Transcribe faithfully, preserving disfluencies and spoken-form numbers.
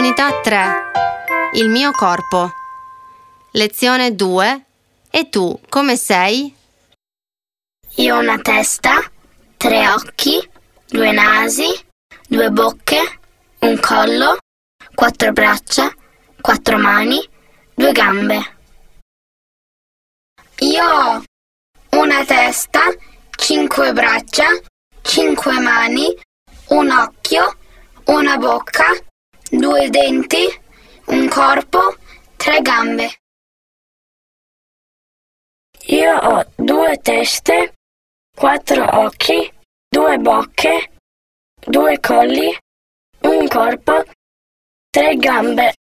Unità tre. Il mio corpo. Lezione due. E tu, come sei? Io ho una testa, tre occhi, due nasi, due bocche, un collo, quattro braccia, quattro mani, due gambe. Io ho una testa, cinque braccia, cinque mani, un occhio, una bocca, due denti, un corpo, tre gambe. Io ho due teste, quattro occhi, due bocche, due colli, un corpo, tre gambe.